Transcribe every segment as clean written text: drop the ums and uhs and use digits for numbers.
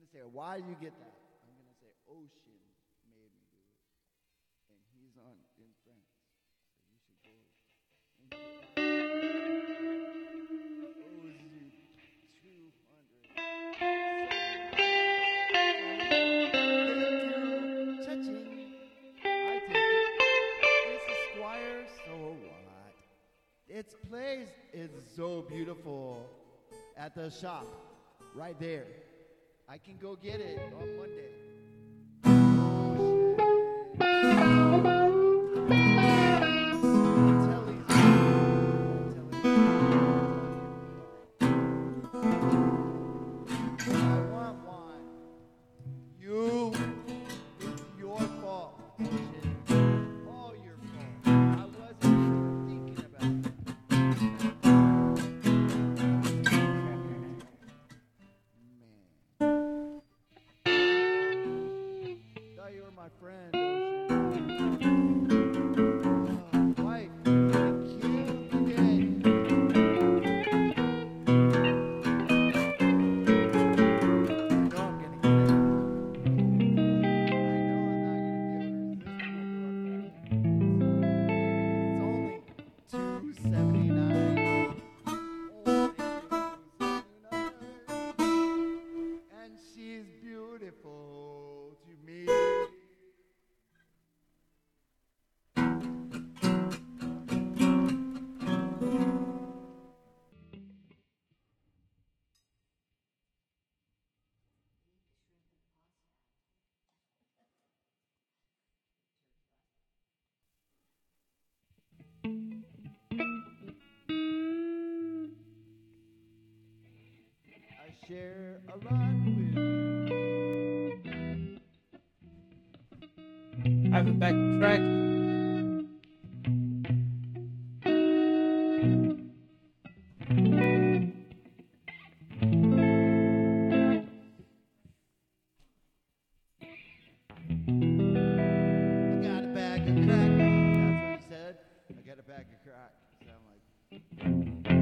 gonna say, why do you get that? I'm gonna say, Ocean made me do it, and he's on in France, so you should go. Ozzy 200. Cha-ching. I take it. It's a Squire, so what? Its place is so beautiful at the shop right there. I can go get it on Monday. I want one. You, it's your fault. Ocean. All your fault. I wasn't even thinking about it. Man. Thought you were my friend, Ocean. Wife, thank you again. I know I'm gonna get it. I know I'm not gonna be able to resist my girlfriend. It's only $2.79. And she's beautiful to me. I share a lot with you. I have it back on track. I got a bag of crack. That's what he said. I got a bag of crack. Sound like.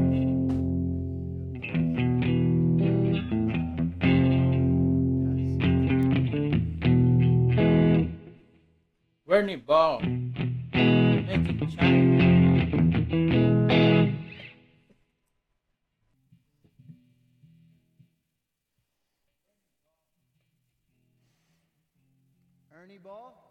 Whitney Ball. Making China. Ernie Ball?